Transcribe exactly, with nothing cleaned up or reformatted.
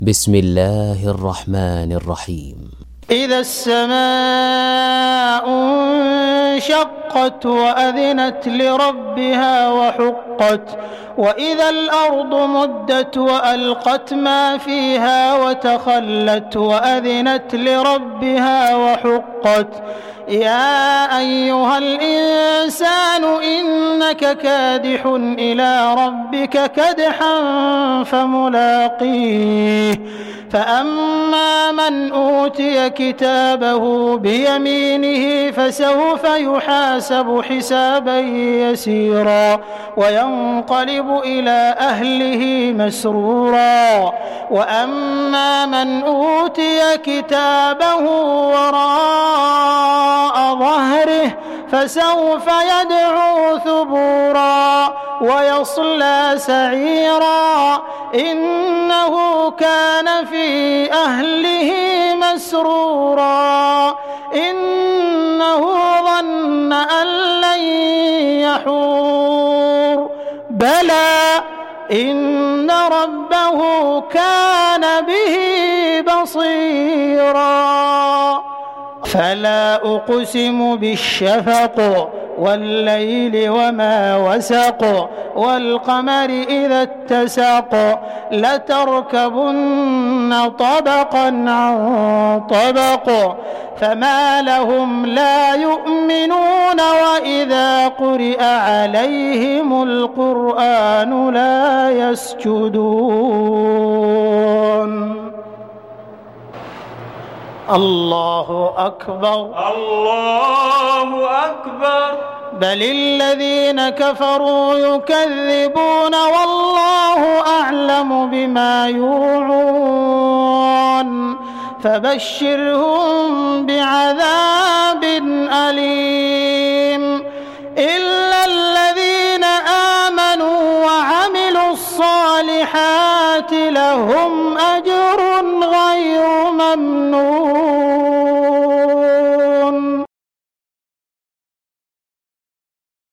بسم الله الرحمن الرحيم. إذا السماء انشقت وأذنت لربها وحقت وإذا الأرض مدت وألقت ما فيها وتخلت وأذنت لربها وحقت يا أيها الإنسان إنك كادح إلى ربك كدحا فملاقيه فأما من أوتي كتابه بيمينه فسوف يحاسب حسابا يسيرا وينقلب إلى أهله مسرورا وأما من أوتي كتابه وراء ظهره فسوف يدعو ثبورا ويصلى سعيرا إنه كان في أهله مسرورا إنه ظن أن لن يحور بلى إن ربه كان به بصيرا فلا أقسم بالشفق والليل وما وسق والقمر إذا اتسق لتركبن طبقا عن طبق فما لهم لا يؤمنون وإذا قرئ عليهم القرآن لا يسجدون. الله أكبر الله أكبر. بل الذين كفروا يكذبون والله أعلم بما يوعون فبشرهم بعذاب أليم إلا الذين آمنوا وعملوا الصالحات لهم أجر غير ممنون.